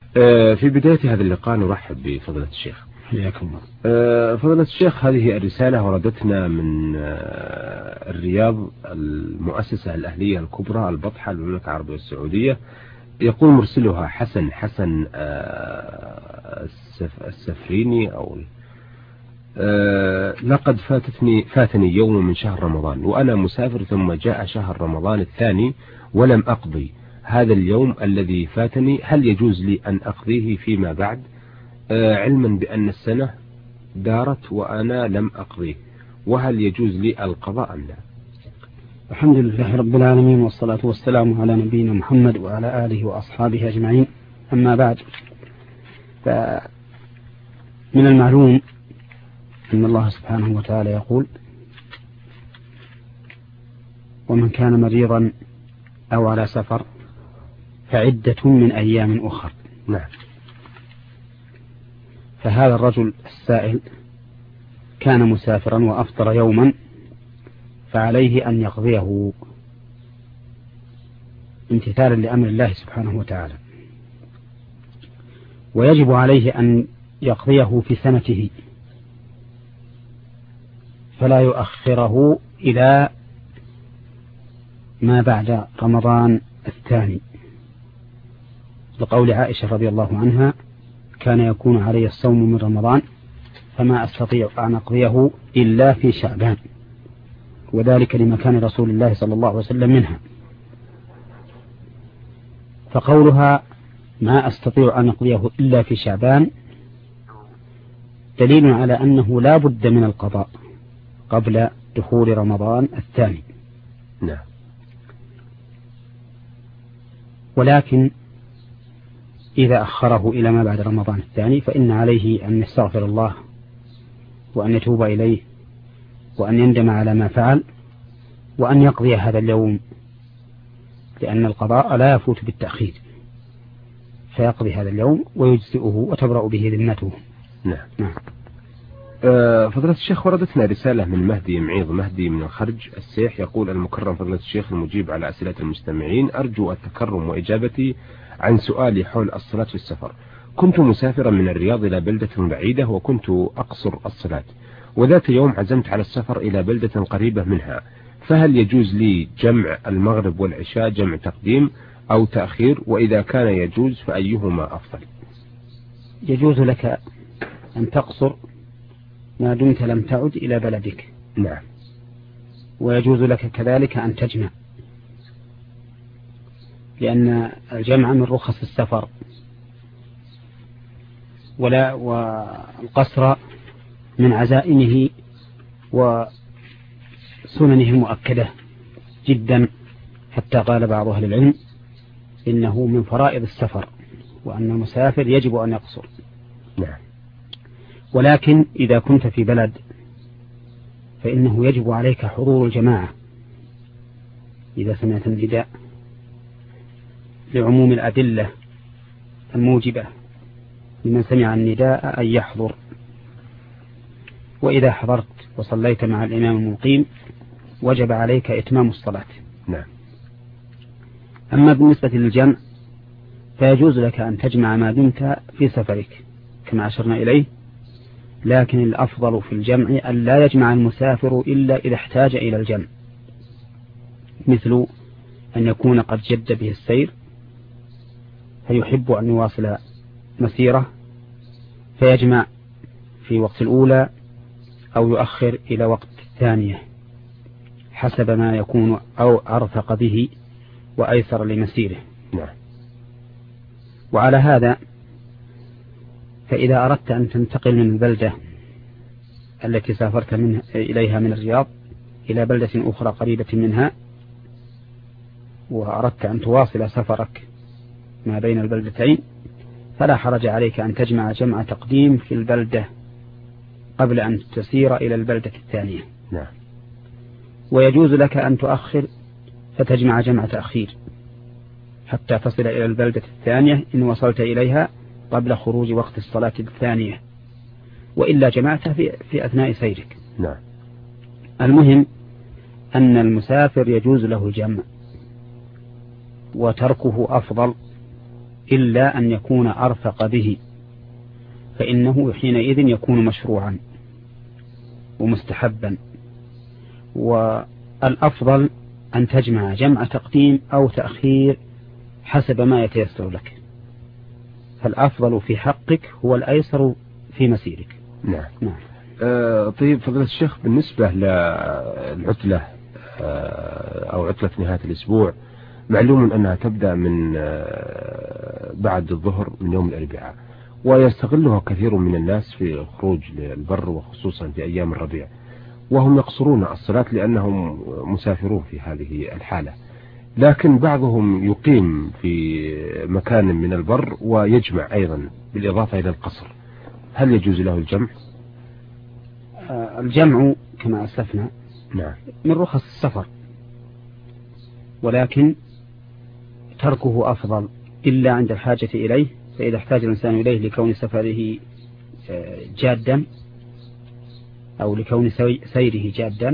في بداية هذا اللقاء نرحب بفضيلة الشيخ. حياكم الله. فضيلة الشيخ، هذه الرسالة وردتنا من الرياض، المؤسسة الأهلية الكبرى البطحة للمملكة العربية السعودية. يقول مرسلها حسن السفريني أو لقد فاتني يوم من شهر رمضان وأنا مسافر، ثم جاء شهر رمضان الثاني ولم أقضي هذا اليوم الذي فاتني، هل يجوز لي أن أقضيه فيما بعد، علما بأن السنة دارت وأنا لم أقضيه، وهل يجوز لي القضاء أم لا؟ الحمد لله رب العالمين، والصلاة والسلام على نبينا محمد وعلى آله وأصحابه أجمعين. أما بعد، فمن المعلوم أن الله سبحانه وتعالى يقول: ومن كان مريضا أو على سفر فعدة من أيام أخر. نعم. فهذا الرجل السائل كان مسافرا وأفطر يوما، فعليه أن يقضيه امتثالا لأمر الله سبحانه وتعالى، ويجب عليه أن يقضيه في سنته، فلا يؤخره إلى ما بعد رمضان الثاني، لقول عائشة رضي الله عنها: كان يكون علي الصوم من رمضان فما أستطيع أن أقضيه إلا في شعبان، وذلك لمكان رسول الله صلى الله عليه وسلم منها. فقولها ما أستطيع أن أقضيه إلا في شعبان دليل على أنه لا بد من القضاء قبل دخول رمضان الثاني. نعم. ولكن إذا أخره إلى ما بعد رمضان الثاني فإن عليه أن يستغفر الله وأن يتوب إليه وأن يندم على ما فعل وأن يقضي هذا اليوم، لأن القضاء لا يفوت بالتأخير، فيقضي هذا اليوم ويجزئه وتبرأ به ذمته. نعم. فضيلة الشيخ، وردتنا رسالة من مهدي معيض مهدي من الخرج السيح، يقول: المكرم فضيلة الشيخ المجيب على أسئلة المستمعين، أرجو التكرم وإجابتي عن سؤالي حول الصلاة في السفر. كنت مسافرا من الرياض إلى بلدة بعيدة وكنت أقصر الصلاة، وذات يوم عزمت على السفر إلى بلدة قريبة منها، فهل يجوز لي جمع المغرب والعشاء جمع تقديم أو تأخير؟ وإذا كان يجوز فأيهما أفضل؟ يجوز لك أن تقصر ما دمت لم تعد إلى بلدك. نعم. ويجوز لك كذلك أن تجمع، لأن الجمع من رخص السفر، والقصر من عزائمه وسننه المؤكدة جدا، حتى قال بعض أهل العلم إنه من فرائض السفر، وأن المسافر يجب أن يقصر. نعم. ولكن إذا كنت في بلد فإنه يجب عليك حضور الجماعة إذا سمعت النداء، لعموم الأدلة الموجبة لمن سمع النداء أن يحضر. وإذا حضرت وصليت مع الإمام المقيم وجب عليك إتمام الصلاة. نعم. أما بالنسبة للجمع فيجوز لك أن تجمع ما دمت في سفرك كما أشرنا إليه، لكن الأفضل في الجمع أن لا يجمع المسافر إلا إذا احتاج إلى الجمع، مثل أن يكون قد جد به السير فيحب أن يواصل مسيرة فيجمع في وقت الأولى أو يؤخر إلى وقت الثانية حسب ما يكون أو أرفق به وأيسر لمسيره. نعم. وعلى هذا فإذا أردت أن تنتقل من البلدة التي سافرت إليها من الرياض إلى بلدة أخرى قريبة منها، وأردت أن تواصل سفرك ما بين البلدتين، فلا حرج عليك أن تجمع جمع تقديم في البلدة قبل أن تسير إلى البلدة الثانية. نعم. ويجوز لك أن تؤخر فتجمع جمع تأخير حتى تصل إلى البلدة الثانية إن وصلت إليها قبل خروج وقت الصلاة الثانية، وإلا جمعت في أثناء سيرك. نعم. المهم أن المسافر يجوز له الجمع، وتركه أفضل إلا أن يكون أرفق به، فإنه حينئذ يكون مشروعا ومستحبا. والأفضل أن تجمع جمع تقديم أو تأخير حسب ما يتيسر لك، فالأفضل في حقك هو الأيسر في مسيرك. نعم. طيب فضيلة الشيخ، بالنسبة للعطلة أو عطلة نهاية الأسبوع، معلوم أنها تبدأ من بعد الظهر من يوم الأربعاء، ويستغلها كثير من الناس في الخروج للبر وخصوصا في أيام الربيع، وهم يقصرون الصلاة لأنهم مسافرون في هذه الحالة، لكن بعضهم يقيم في مكان من البر ويجمع أيضا بالإضافة إلى القصر، هل يجوز له الجمع؟ الجمع كما أسلفنا نعم من رخص السفر، ولكن تركه أفضل إلا عند الحاجة إليه، فإذا احتاج الإنسان إليه لكون سفره جادا أو لكون سيره جادا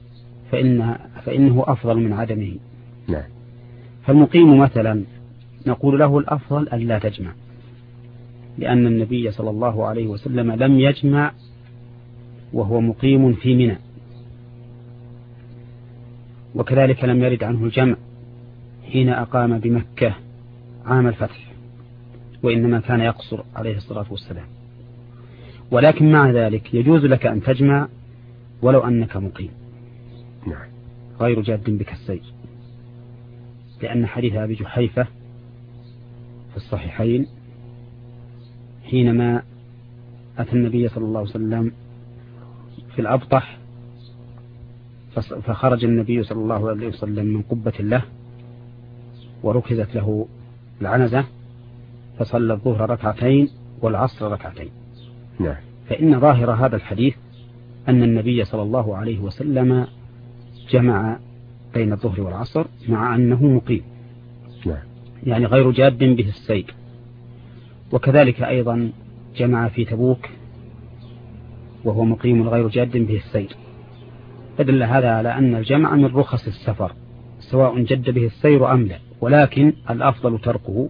فإنه أفضل من عدمه. نعم. فالمقيم مثلا نقول له الأفضل أن لا تجمع، لأن النبي صلى الله عليه وسلم لم يجمع وهو مقيم في منى، وكذلك لم يرد عنه الجمع حين أقام بمكة عام الفتح، وإنما كان يقصر عليه الصلاة والسلام. ولكن مع ذلك يجوز لك أن تجمع ولو أنك مقيم نعم غير جاد بك السير، لأن حديث أبي جحيفة في الصحيحين حينما أتى النبي صلى الله عليه وسلم في الأبطح، فخرج النبي صلى الله عليه وسلم من قبة له وركزت له العنزة، فصلى الظهر ركعتين والعصر ركعتين. نعم. فإن ظاهر هذا الحديث أن النبي صلى الله عليه وسلم جمع بين الظهر والعصر مع أنه مقيم، نعم. يعني غير جاد به السير. وكذلك أيضا جمع في تبوك وهو مقيم غير جاد به السير، فدل هذا على أن الجمع من رخص السفر سواء جد به السير أم لا، ولكن الأفضل تركه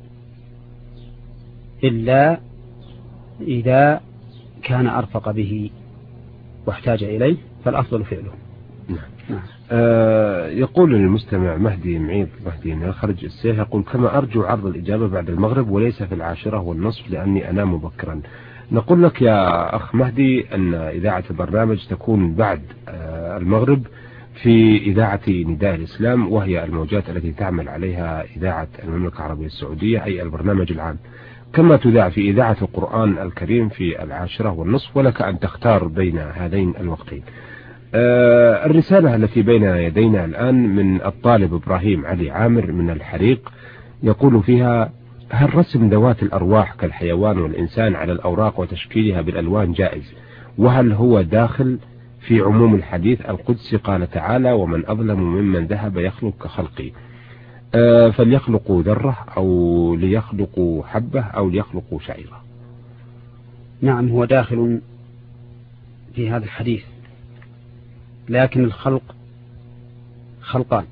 إلا إذا كان أرفق به واحتاج إليه، فالأفضل فعله. نعم. يقول المستمع مهدي معيض مهدي من الخرج السيح، يقول: كما أرجو عرض الإجابة بعد المغرب وليس في 10:30 لأني أنام مبكرا. نقول لك يا أخ مهدي أن إذاعة البرنامج تكون بعد المغرب في إذاعة نداء الإسلام، وهي الموجات التي تعمل عليها إذاعة المملكة العربية السعودية، أي البرنامج العام، كما تذاع في إذاعة القرآن الكريم في 10:30، ولك أن تختار بين هذين الوقتين. الرسالة التي بين يدينا الآن من الطالب إبراهيم علي عامر من الحريق، يقول فيها: هل رسم ذوات الأرواح كالحيوان والإنسان على الأوراق وتشكيلها بالألوان جائز؟ وهل هو داخل في عموم الحديث القدسي قال تعالى: ومن أظلم ممن ذهب يخلق كخلقي، فليخلقوا ذرة أو ليخلقوا حبة أو ليخلقوا شعيرة؟ نعم، هو داخل في هذا الحديث، لكن الخلق خلقان: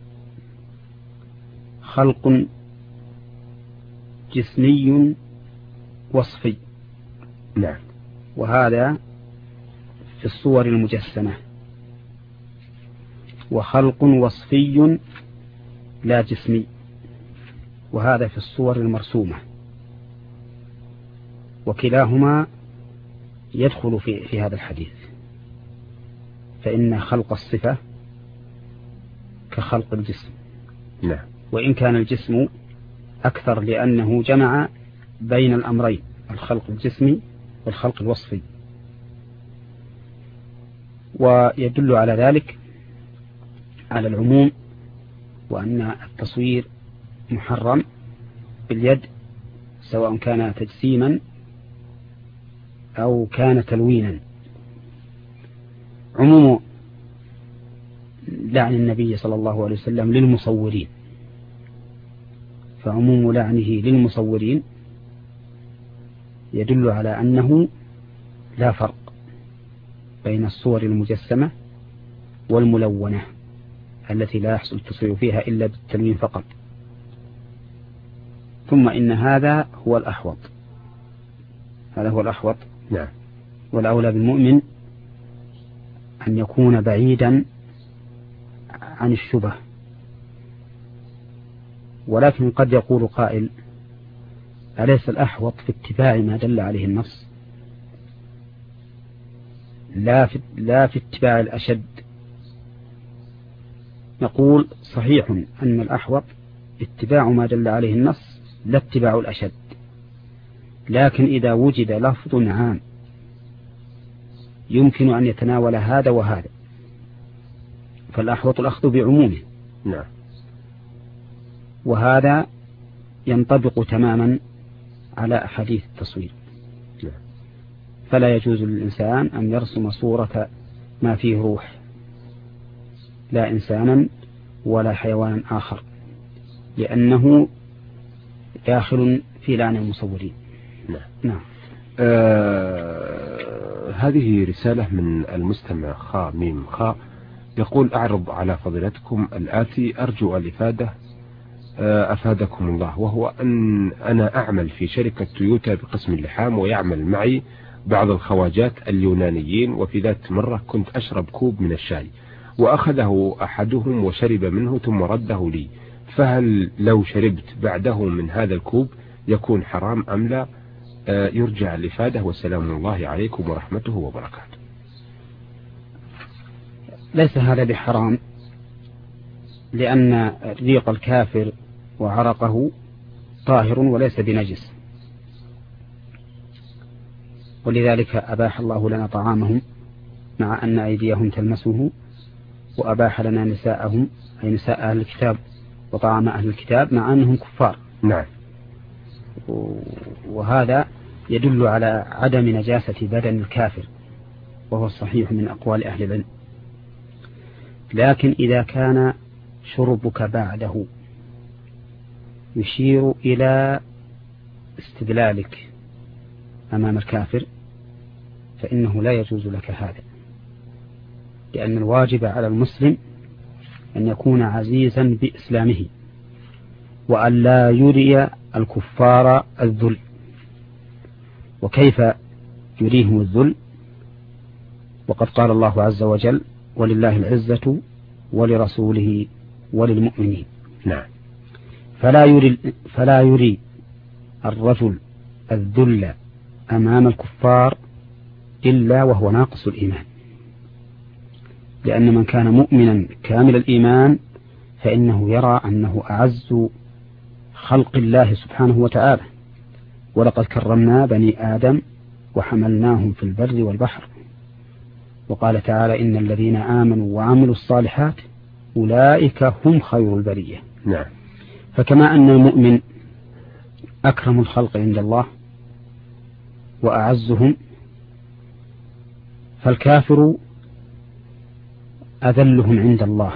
خلق جسمي وصفي، نعم، وهذا في الصور المجسمة، وخلق وصفي لا جسمي، وهذا في الصور المرسومة، وكلاهما يدخل في هذا الحديث، فإن خلق الصفة كخلق الجسم، نعم، وإن كان الجسم أكثر لأنه جمع بين الأمرين، الخلق الجسمي والخلق الوصفي. ويدل على ذلك على العموم، وأن التصوير محرم باليد سواء كان تجسيما أو كان تلوينا. عموم لعن النبي صلى الله عليه وسلم للمصورين، فعموم لعنه للمصورين يدل على أنه لا فرق بين الصور المجسمة والملونة التي لا يحصل التصوير فيها إلا بالتلوين فقط. ثم إن هذا هو الأحوط، هذا هو الأحوط. نعم. والأولى بالمؤمن أن يكون بعيدا عن الشبه. ولكن قد يقول قائل: أليس الأحوط في اتباع ما دل عليه النص لا في اتباع الأشد؟ نقول: صحيح أن الأحوط اتباع ما دل عليه النص لا اتباع الأشد، لكن إذا وجد لفظ عام يمكن أن يتناول هذا وهذا فالأحوط الأخذ بعمومه. نعم. وهذا ينطبق تماما على أحاديث التصوير. نعم. فلا يجوز للإنسان أن يرسم صورة ما فيه روح، لا إنسانا ولا حيوانا آخر، لأنه داخل في لعن المصورين. نعم. نعم. هذه رسالة من المستمع خاء ميم خاء، يقول: أعرض على فضيلتكم الآتي أرجو الإفادة أفادكم الله، وهو أن أنا أعمل في شركة تويوتا بقسم اللحام، ويعمل معي بعض الخواجات اليونانيين، وفي ذات مرة كنت أشرب كوب من الشاي وأخذه أحدهم وشرب منه ثم رده لي، فهل لو شربت بعده من هذا الكوب يكون حرام أم لا؟ يرجع الإفادة، وسلام الله عليكم ورحمته وبركاته. ليس هذا بحرام، لأن ريق الكافر وعرقه طاهر وليس بنجس، ولذلك أباح الله لنا طعامهم مع أن أيديهم تلمسه، وأباح لنا نساءهم أي نساء أهل الكتاب وطعام أهل الكتاب مع أنهم كفار. نعم. وهذا يدل على عدم نجاسة بدن الكافر، وهو الصحيح من أقوال أهل العلم. لكن إذا كان شربك بعده يشير إلى استدلالك أمام الكافر فإنه لا يجوز لك هذا، لأن الواجب على المسلم أن يكون عزيزا بإسلامه، وأن لا يري الكفار الذل. وكيف يريهم الذل وقد قال الله عز وجل: ولله العزة ولرسوله وللمؤمنين. نعم. فلا يري الرجل الذل أمام الكفار إلا وهو ناقص الإيمان، لأن من كان مؤمنا كامل الإيمان فإنه يرى أنه أعز خلق الله سبحانه وتعالى: ولقد كرمنا بني آدم وحملناهم في البر والبحر. وقال تعالى: إن الذين آمنوا وعملوا الصالحات أولئك هم خير البرية. نعم. فكما أن المؤمن أكرم الخلق عند الله وأعزهم، فالكافر أذلهم عند الله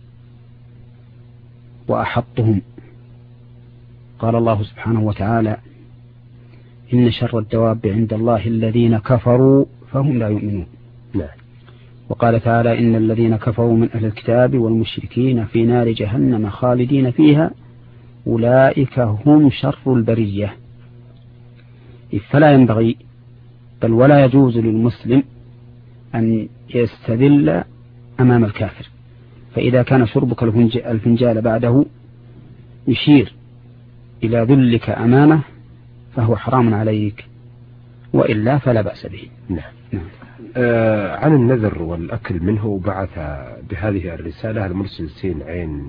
وأحطهم. قال الله سبحانه وتعالى: إن شر الدواب عند الله الذين كفروا فهم لا يؤمنون. نعم. وقال تعالى: إن الذين كفروا من أهل الكتاب والمشركين في نار جهنم خالدين فيها أولئك هم شر البرية. فلا ينبغي بل ولا يجوز للمسلم أن يستذل أمام الكافر، فإذا كان شربك الفنجال بعده يشير إلى ذلك أمامه فهو حرام عليك، وإلا فلا بأس به. نعم. عن النذر والأكل منه بعث بهذه الرسالة المرسل سين عين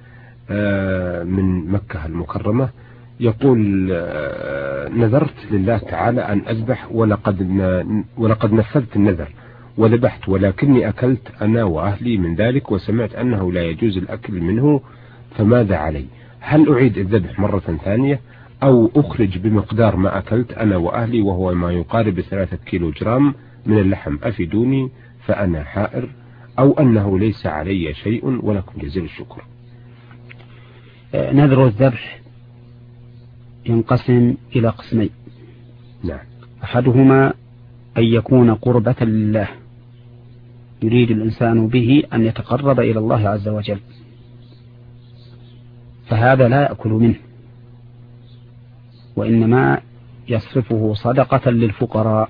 من مكة المكرمة، يقول: نذرت لله تعالى أن أذبح ولقد نفذت النذر وذبحت، ولكني أكلت أنا وأهلي من ذلك، وسمعت أنه لا يجوز الأكل منه، فماذا علي؟ هل أعيد الذبح مرة ثانية أو أخرج بمقدار ما أكلت أنا وأهلي وهو ما يقارب 3 كيلوغرام من اللحم؟ أفيدوني فأنا حائر، أو أنه ليس علي شيء، ولكم جزيل الشكر. نذر الذبح ينقسم إلى قسمين. نعم. أحدهما أن يكون قربة لله، يريد الإنسان به أن يتقرب إلى الله عز وجل، فهذا لا يأكل منه وإنما يصرفه صدقة للفقراء.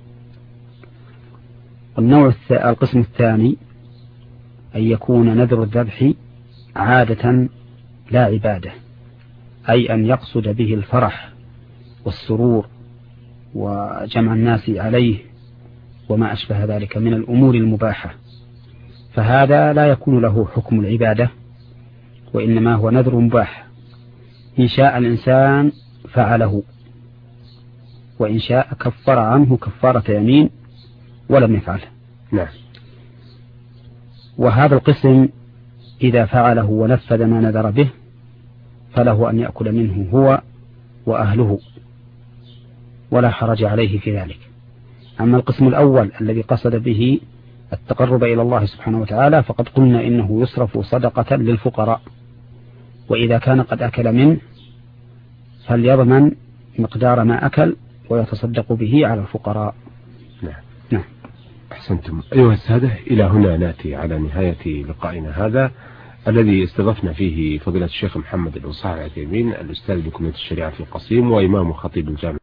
القسم الثاني أن يكون نذر الذبح عادة لا عبادة، أي أن يقصد به الفرح والسرور وجمع الناس عليه وما أشبه ذلك من الأمور المباحة، فهذا لا يكون له حكم العبادة، وإنما هو نذر مباح، إن شاء الإنسان فعله، وإن شاء كفر عنه كفارة يمين ولم يفعله. نعم. وهذا القسم إذا فعله ونفذ ما نذر به فله أن يأكل منه هو وأهله ولا حرج عليه في ذلك. أما القسم الأول الذي قصد به التقرب إلى الله سبحانه وتعالى فقد قلنا إنه يصرف صدقة للفقراء، وإذا كان قد أكل منه فليضمن مقدار ما أكل ويتصدق به على الفقراء. نعم. أحسنتم. أيها السادة، إلى هنا نأتي على نهاية لقائنا هذا الذي استضفنا فيه فضيلة الشيخ محمد بن صالح العثيمين، الأستاذ بكلية الشريعة في القصيم وإمام خطيب الجامعة